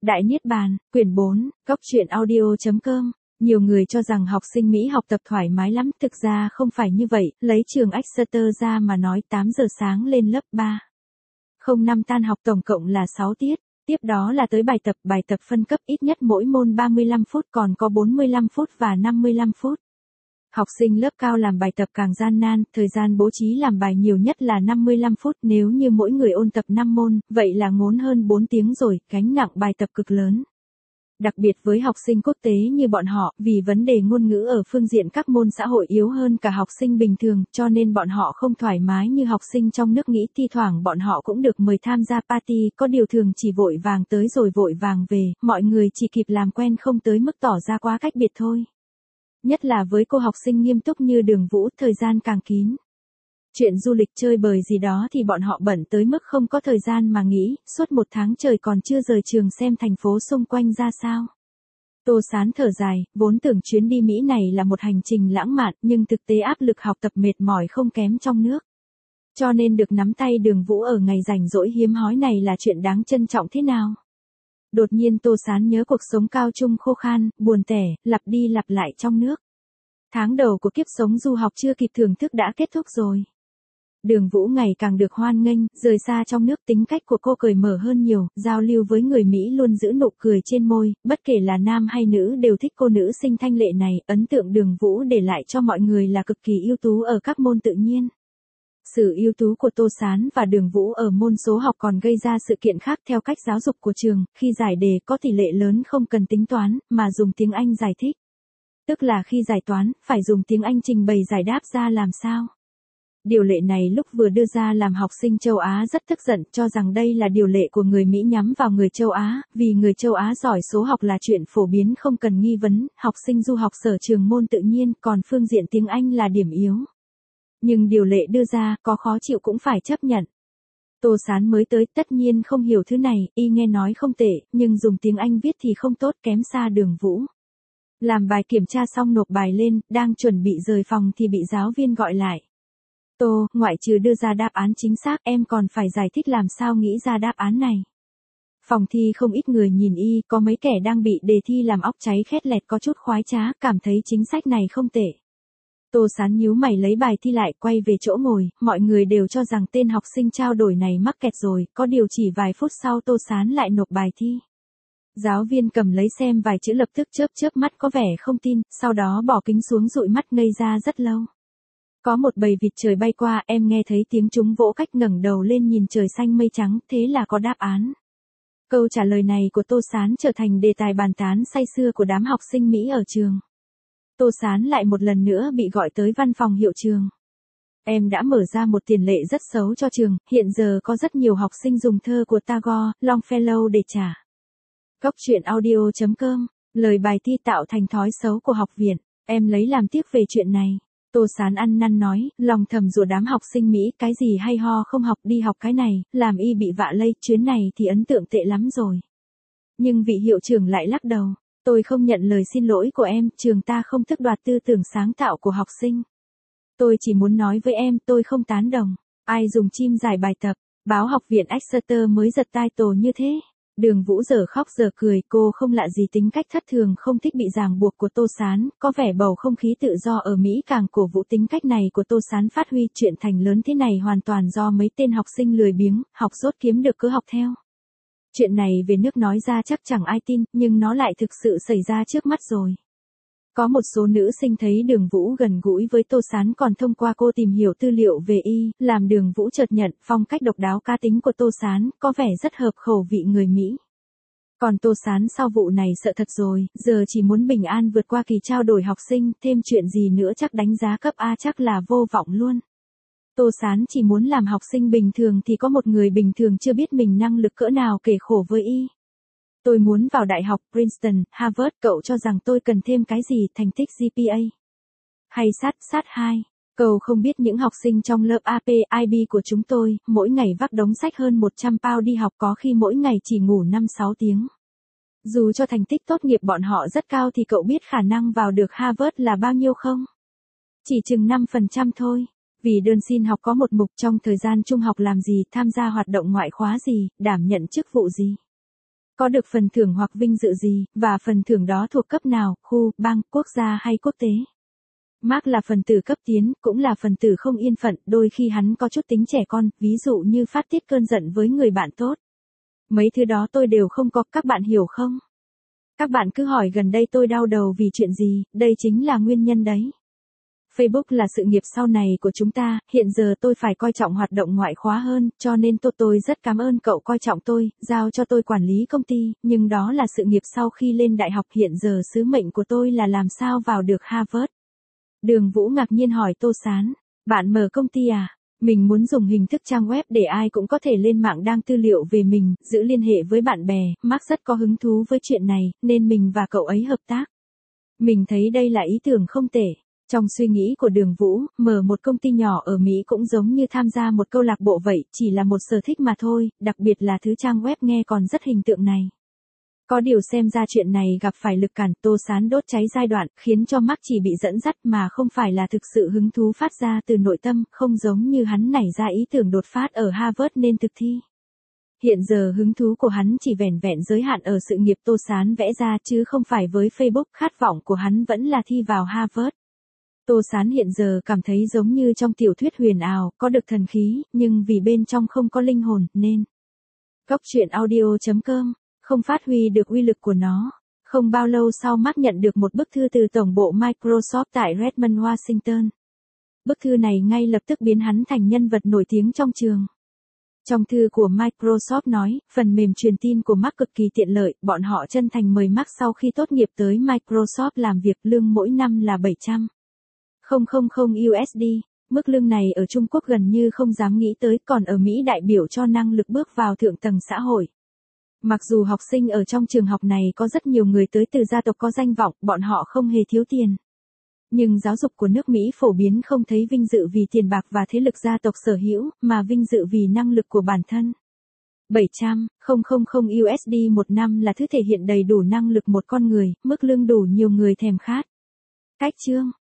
Đại Niết Bàn, quyển 4, góc truyện audio.com. Nhiều người cho rằng học sinh Mỹ học tập thoải mái lắm, thực ra không phải như vậy, lấy trường Exeter ra mà nói 8 giờ sáng lên lớp 3. 05 tan học tổng cộng là 6 tiết, tiếp đó là tới bài tập phân cấp ít nhất mỗi môn 35 phút còn có 45 phút và 55 phút. Học sinh lớp cao làm bài tập càng gian nan, thời gian bố trí làm bài nhiều nhất là 55 phút, nếu như mỗi người ôn tập 5 môn, vậy là ngốn hơn 4 tiếng rồi, gánh nặng bài tập cực lớn. Đặc biệt với học sinh quốc tế như bọn họ, vì vấn đề ngôn ngữ ở phương diện các môn xã hội yếu hơn cả học sinh bình thường, cho nên bọn họ không thoải mái như học sinh trong nước nghĩ, thi thoảng bọn họ cũng được mời tham gia party, có điều thường chỉ vội vàng tới rồi vội vàng về, mọi người chỉ kịp làm quen không tới mức tỏ ra quá cách biệt thôi. Nhất là với cô học sinh nghiêm túc như Đường Vũ, thời gian càng kín. Chuyện du lịch chơi bời gì đó thì bọn họ bận tới mức không có thời gian mà nghĩ, suốt 1 tháng trời còn chưa rời trường xem thành phố xung quanh ra sao. Tô Sán thở dài, vốn tưởng chuyến đi Mỹ này là một hành trình lãng mạn, nhưng thực tế áp lực học tập mệt mỏi không kém trong nước. Cho nên được nắm tay Đường Vũ ở ngày rảnh rỗi hiếm hoi này là chuyện đáng trân trọng thế nào. Đột nhiên Tô Sán nhớ cuộc sống cao trung khô khan, buồn tẻ, lặp đi lặp lại trong nước. Tháng đầu của kiếp sống du học chưa kịp thưởng thức đã kết thúc rồi. Đường Vũ ngày càng được hoan nghênh, rời xa trong nước, tính cách của cô cởi mở hơn nhiều, giao lưu với người Mỹ luôn giữ nụ cười trên môi, bất kể là nam hay nữ đều thích cô nữ sinh thanh lệ này, ấn tượng Đường Vũ để lại cho mọi người là cực kỳ ưu tú ở các môn tự nhiên. Sự ưu tú của Tô Sán và Đường Vũ ở môn số học còn gây ra sự kiện khác theo cách giáo dục của trường, khi giải đề có tỷ lệ lớn không cần tính toán, mà dùng tiếng Anh giải thích. Tức là khi giải toán, phải dùng tiếng Anh trình bày giải đáp ra làm sao. Điều lệ này lúc vừa đưa ra làm học sinh châu Á rất tức giận, cho rằng đây là điều lệ của người Mỹ nhắm vào người châu Á, vì người châu Á giỏi số học là chuyện phổ biến không cần nghi vấn, học sinh du học sở trường môn tự nhiên, còn phương diện tiếng Anh là điểm yếu. Nhưng điều lệ đưa ra, có khó chịu cũng phải chấp nhận. Tô Sán mới tới, tất nhiên không hiểu thứ này, y nghe nói không tệ, nhưng dùng tiếng Anh viết thì không tốt, kém xa Đường Vũ. Làm bài kiểm tra xong nộp bài lên, đang chuẩn bị rời phòng thì bị giáo viên gọi lại. Tô, ngoại trừ đưa ra đáp án chính xác, em còn phải giải thích làm sao nghĩ ra đáp án này. Phòng thi không ít người nhìn y, có mấy kẻ đang bị đề thi làm óc cháy khét lẹt có chút khoái trá, cảm thấy chính sách này không tệ. Tô Sán nhíu mày lấy bài thi lại, quay về chỗ ngồi, mọi người đều cho rằng tên học sinh trao đổi này mắc kẹt rồi, có điều chỉ vài phút sau Tô Sán lại nộp bài thi. Giáo viên cầm lấy xem vài chữ lập tức chớp mắt có vẻ không tin, sau đó bỏ kính xuống dụi mắt ngây ra rất lâu. Có một bầy vịt trời bay qua, em nghe thấy tiếng chúng vỗ cách ngẩng đầu lên nhìn trời xanh mây trắng, thế là có đáp án. Câu trả lời này của Tô Sán trở thành đề tài bàn tán say sưa của đám học sinh Mỹ ở trường. Tô Sán lại một lần nữa bị gọi tới văn phòng hiệu trường. Em đã mở ra một tiền lệ rất xấu cho trường, hiện giờ có rất nhiều học sinh dùng thơ của Tagore, Longfellow để trả. Góc truyện audio.com, lời bài thi tạo thành thói xấu của học viện, em lấy làm tiếc về chuyện này. Tô Sán ăn năn nói, lòng thầm rủa đám học sinh Mỹ, cái gì hay ho không học, đi học cái này, làm y bị vạ lây, chuyến này thì ấn tượng tệ lắm rồi. Nhưng vị hiệu trưởng lại lắc đầu, tôi không nhận lời xin lỗi của em, trường ta không tước đoạt tư tưởng sáng tạo của học sinh. Tôi chỉ muốn nói với em, tôi không tán đồng, ai dùng chim giải bài tập, báo học viện Exeter mới giật tai tổ như thế. Đường Vũ giờ khóc giờ cười, cô không lạ gì tính cách thất thường không thích bị ràng buộc của Tô Sán, có vẻ bầu không khí tự do ở Mỹ càng cổ vũ tính cách này của Tô Sán phát huy, chuyện thành lớn thế này hoàn toàn do mấy tên học sinh lười biếng, học dốt kiếm được cứ học theo. Chuyện này về nước nói ra chắc chẳng ai tin, nhưng nó lại thực sự xảy ra trước mắt rồi. Có một số nữ sinh thấy Đường Vũ gần gũi với Tô Sán còn thông qua cô tìm hiểu tư liệu về y, làm Đường Vũ chợt nhận phong cách độc đáo cá tính của Tô Sán, có vẻ rất hợp khẩu vị người Mỹ. Còn Tô Sán sau vụ này sợ thật rồi, giờ chỉ muốn bình an vượt qua kỳ trao đổi học sinh, thêm chuyện gì nữa chắc đánh giá cấp A chắc là vô vọng luôn. Tô Sán chỉ muốn làm học sinh bình thường thì có một người bình thường chưa biết mình năng lực cỡ nào kể khổ với y. Tôi muốn vào đại học Princeton, Harvard, cậu cho rằng tôi cần thêm cái gì, thành tích GPA? Hay sát 2? Cậu không biết những học sinh trong lớp AP, IB của chúng tôi, mỗi ngày vác đống sách hơn 100 pound đi học, có khi mỗi ngày chỉ ngủ 5-6 tiếng. Dù cho thành tích tốt nghiệp bọn họ rất cao thì cậu biết khả năng vào được Harvard là bao nhiêu không? Chỉ chừng 5% thôi. Vì đơn xin học có một mục trong thời gian trung học làm gì, tham gia hoạt động ngoại khóa gì, đảm nhận chức vụ gì. Có được phần thưởng hoặc vinh dự gì, và phần thưởng đó thuộc cấp nào, khu, bang, quốc gia hay quốc tế. Mark là phần tử cấp tiến, cũng là phần tử không yên phận, đôi khi hắn có chút tính trẻ con, ví dụ như phát tiết cơn giận với người bạn tốt. Mấy thứ đó tôi đều không có, các bạn hiểu không? Các bạn cứ hỏi gần đây tôi đau đầu vì chuyện gì, đây chính là nguyên nhân đấy. Facebook là sự nghiệp sau này của chúng ta, hiện giờ tôi phải coi trọng hoạt động ngoại khóa hơn, cho nên tôi rất cảm ơn cậu coi trọng tôi, giao cho tôi quản lý công ty, nhưng đó là sự nghiệp sau khi lên đại học, hiện giờ sứ mệnh của tôi là làm sao vào được Harvard. Đường Vũ ngạc nhiên hỏi Tô Sán, bạn mở công ty à? Mình muốn dùng hình thức trang web để ai cũng có thể lên mạng đăng tư liệu về mình, giữ liên hệ với bạn bè, Mark rất có hứng thú với chuyện này, nên mình và cậu ấy hợp tác. Mình thấy đây là ý tưởng không tệ. Trong suy nghĩ của Đường Vũ, mở một công ty nhỏ ở Mỹ cũng giống như tham gia một câu lạc bộ vậy, chỉ là một sở thích mà thôi, đặc biệt là thứ trang web nghe còn rất hình tượng này. Có điều xem ra chuyện này gặp phải lực cản, Tô Sán đốt cháy giai đoạn, khiến cho Mark chỉ bị dẫn dắt mà không phải là thực sự hứng thú phát ra từ nội tâm, không giống như hắn nảy ra ý tưởng đột phát ở Harvard nên thực thi. Hiện giờ hứng thú của hắn chỉ vẻn vẹn giới hạn ở sự nghiệp Tô Sán vẽ ra chứ không phải với Facebook, khát vọng của hắn vẫn là thi vào Harvard. Tô Sán hiện giờ cảm thấy giống như trong tiểu thuyết huyền ảo, có được thần khí, nhưng vì bên trong không có linh hồn, nên Góc truyện audio.com không phát huy được uy lực của nó. Không bao lâu sau Mark nhận được một bức thư từ tổng bộ Microsoft tại Redmond, Washington. Bức thư này ngay lập tức biến hắn thành nhân vật nổi tiếng trong trường. Trong thư của Microsoft nói, phần mềm truyền tin của Mark cực kỳ tiện lợi, bọn họ chân thành mời Mark sau khi tốt nghiệp tới Microsoft làm việc, lương mỗi năm là 700.000 USD. Mức lương này ở Trung Quốc gần như không dám nghĩ tới, còn ở Mỹ đại biểu cho năng lực bước vào thượng tầng xã hội. Mặc dù học sinh ở trong trường học này có rất nhiều người tới từ gia tộc có danh vọng, bọn họ không hề thiếu tiền. Nhưng giáo dục của nước Mỹ phổ biến không thấy vinh dự vì tiền bạc và thế lực gia tộc sở hữu, mà vinh dự vì năng lực của bản thân. 700.000 USD một năm là thứ thể hiện đầy đủ năng lực một con người, mức lương đủ nhiều người thèm khát. Cách chương